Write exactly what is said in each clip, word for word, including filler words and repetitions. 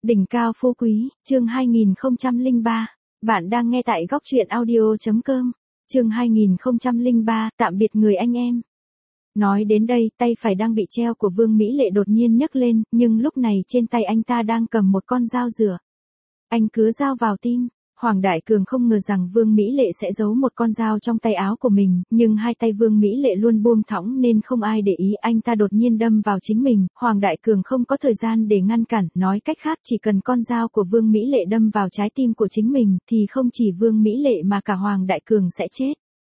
Đỉnh cao phú quý, chương hai nghìn không trăm lẻ ba. Bạn đang nghe tại góc truyện audio chấm com. Chương hai nghìn không trăm lẻ ba, tạm biệt người anh em. Nói đến đây, tay phải đang bị treo của Vương Mỹ Lệ đột nhiên nhấc lên, nhưng lúc này trên tay anh ta đang cầm một con dao rửa. Anh cứ dao vào tim. Hoàng Đại Cường không ngờ rằng Vương Mỹ Lệ sẽ giấu một con dao trong tay áo của mình, nhưng hai tay Vương Mỹ Lệ luôn buông thõng nên không ai để ý, anh ta đột nhiên đâm vào chính mình. Hoàng Đại Cường không có thời gian để ngăn cản, nói cách khác chỉ cần con dao của Vương Mỹ Lệ đâm vào trái tim của chính mình thì không chỉ Vương Mỹ Lệ mà cả Hoàng Đại Cường sẽ chết.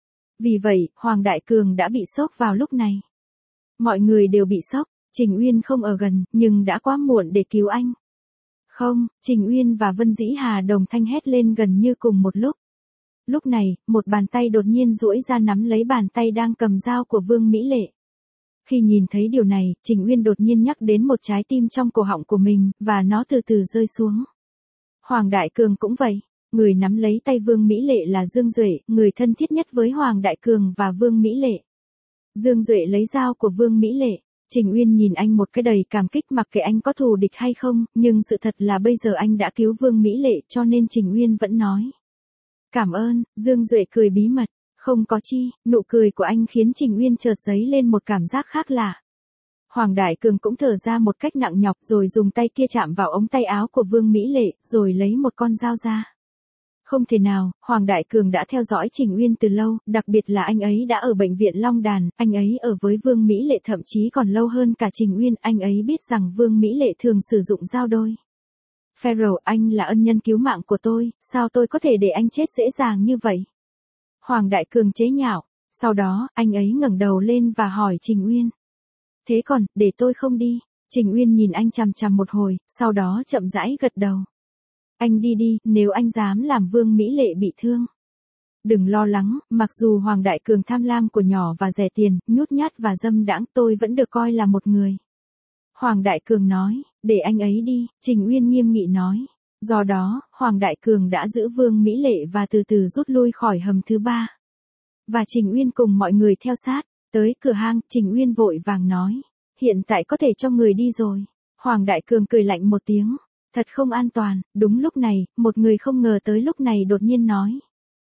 Vì vậy, Hoàng Đại Cường đã bị sốc vào lúc này. Mọi người đều bị sốc, Trình Uyên không ở gần, nhưng đã quá muộn để cứu anh. Không, Trình Uyên và Vân Dĩ Hà đồng thanh hét lên gần như cùng một lúc. Lúc này, một bàn tay đột nhiên duỗi ra nắm lấy bàn tay đang cầm dao của Vương Mỹ Lệ. Khi nhìn thấy điều này, Trình Uyên đột nhiên nhắc đến một trái tim trong cổ họng của mình, và nó từ từ rơi xuống. Hoàng Đại Cường cũng vậy, người nắm lấy tay Vương Mỹ Lệ là Dương Duệ, người thân thiết nhất với Hoàng Đại Cường và Vương Mỹ Lệ. Dương Duệ lấy dao của Vương Mỹ Lệ. Trình Uyên nhìn anh một cái đầy cảm kích, mặc kệ anh có thù địch hay không, nhưng sự thật là bây giờ anh đã cứu Vương Mỹ Lệ, cho nên Trình Uyên vẫn nói. Cảm ơn. Dương Duệ cười bí mật. Không có chi, nụ cười của anh khiến Trình Uyên chợt dấy lên một cảm giác khác lạ. Hoàng Đại Cường cũng thở ra một cách nặng nhọc rồi dùng tay kia chạm vào ống tay áo của Vương Mỹ Lệ, rồi lấy một con dao ra. Không thể nào, Hoàng Đại Cường đã theo dõi Trình Uyên từ lâu, đặc biệt là anh ấy đã ở bệnh viện Long Đàn, anh ấy ở với Vương Mỹ Lệ thậm chí còn lâu hơn cả Trình Uyên, anh ấy biết rằng Vương Mỹ Lệ thường sử dụng dao đôi. Pharaoh, anh là ân nhân cứu mạng của tôi, sao tôi có thể để anh chết dễ dàng như vậy? Hoàng Đại Cường chế nhạo, sau đó, anh ấy ngẩng đầu lên và hỏi Trình Uyên. Thế còn, để tôi không đi? Trình Uyên nhìn anh chằm chằm một hồi, sau đó chậm rãi gật đầu. Anh đi đi, nếu anh dám làm Vương Mỹ Lệ bị thương. Đừng lo lắng, mặc dù Hoàng Đại Cường tham lam của nhỏ và rẻ tiền, nhút nhát và dâm đãng, tôi vẫn được coi là một người. Hoàng Đại Cường nói, để anh ấy đi, Trình Uyên nghiêm nghị nói. Do đó, Hoàng Đại Cường đã giữ Vương Mỹ Lệ và từ từ rút lui khỏi hầm thứ ba. Và Trình Uyên cùng mọi người theo sát, tới cửa hang, Trình Uyên vội vàng nói. Hiện tại có thể cho người đi rồi. Hoàng Đại Cường cười lạnh một tiếng. Thật không an toàn. Đúng lúc này, một người không ngờ tới lúc này đột nhiên nói.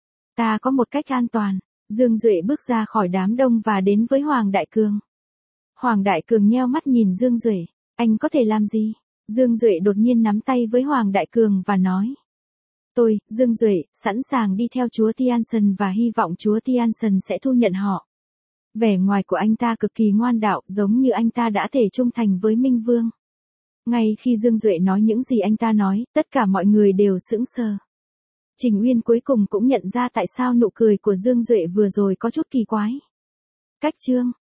Ta có một cách an toàn. Dương Duệ bước ra khỏi đám đông và đến với Hoàng Đại Cường. Hoàng Đại Cường nheo mắt nhìn Dương Duệ. Anh có thể làm gì? Dương Duệ đột nhiên nắm tay với Hoàng Đại Cường và nói. Tôi, Dương Duệ, sẵn sàng đi theo chúa Tianson và hy vọng chúa Tianson sẽ thu nhận họ. Vẻ ngoài của anh ta cực kỳ ngoan đạo, giống như anh ta đã thể trung thành với Minh Vương. Ngay khi Dương Duệ nói những gì anh ta nói, tất cả mọi người đều sững sờ. Trình Uyên cuối cùng cũng nhận ra tại sao nụ cười của Dương Duệ vừa rồi có chút kỳ quái. Cách chương